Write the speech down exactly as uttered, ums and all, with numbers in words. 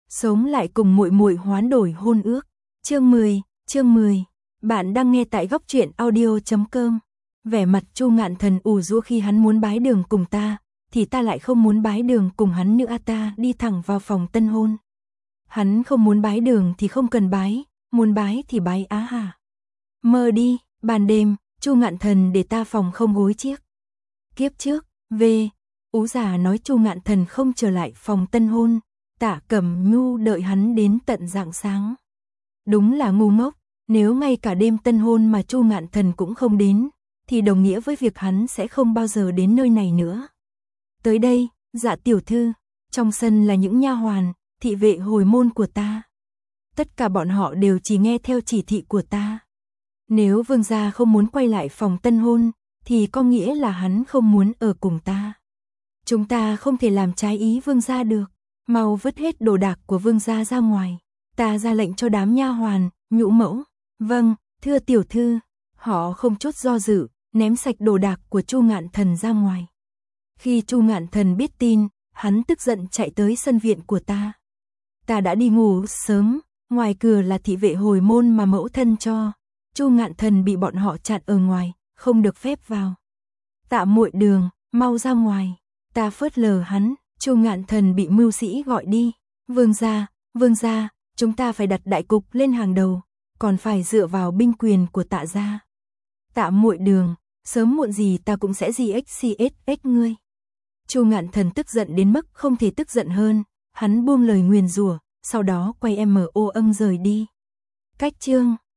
sống lại cùng muội muội hoán đổi hôn ước. Chương mười, chương mười. Bạn đang nghe tại góc truyện audio chấm com. Vẻ mặt Chu Ngạn Thần ủ rũ khi hắn muốn bái đường cùng ta, thì ta lại không muốn bái đường cùng hắn nữa, ta đi thẳng vào phòng tân hôn. Hắn không muốn bái đường thì không cần bái, muốn bái thì bái á hả. Mơ đi, ban đêm, Chu Ngạn Thần để ta phòng không gối chiếc. Kiếp trước, về, Ú già nói Chu Ngạn Thần không trở lại phòng tân hôn, Tạ Cẩm Nhu đợi hắn đến tận rạng sáng. Đúng là ngu ngốc, nếu ngay cả đêm tân hôn mà Chu Ngạn Thần cũng không đến, thì đồng nghĩa với việc hắn sẽ không bao giờ đến nơi này nữa. Tới đây, Dạ tiểu thư, trong sân là những nha hoàn, thị vệ hồi môn của ta. Tất cả bọn họ đều chỉ nghe theo chỉ thị của ta. Nếu vương gia không muốn quay lại phòng tân hôn, thì có nghĩa là hắn không muốn ở cùng ta. Chúng ta không thể làm trái ý vương gia được, mau vứt hết đồ đạc của vương gia ra ngoài. Ta ra lệnh cho đám nha hoàn, nhũ mẫu. Vâng, thưa tiểu thư. Họ không chút do dự, ném sạch đồ đạc của Chu Ngạn Thần ra ngoài. Khi Chu Ngạn Thần biết tin, hắn tức giận chạy tới sân viện của ta. Ta đã đi ngủ sớm, ngoài cửa là thị vệ hồi môn mà mẫu thân cho. Chu Ngạn Thần bị bọn họ chặn ở ngoài, không được phép vào. Tạ muội đường, mau ra ngoài. Ta phớt lờ hắn, Chu Ngạn Thần bị mưu sĩ gọi đi. Vương gia, vương gia, chúng ta phải đặt đại cục lên hàng đầu, còn phải dựa vào binh quyền của Tạ gia. Tạ muội đường, sớm muộn gì ta cũng sẽ giê ích xê ét ích ngươi. Chu Ngạn Thần tức giận đến mức không thể tức giận hơn, hắn buông lời nguyền rủa, sau đó quay em ô âm rời đi. Cách chương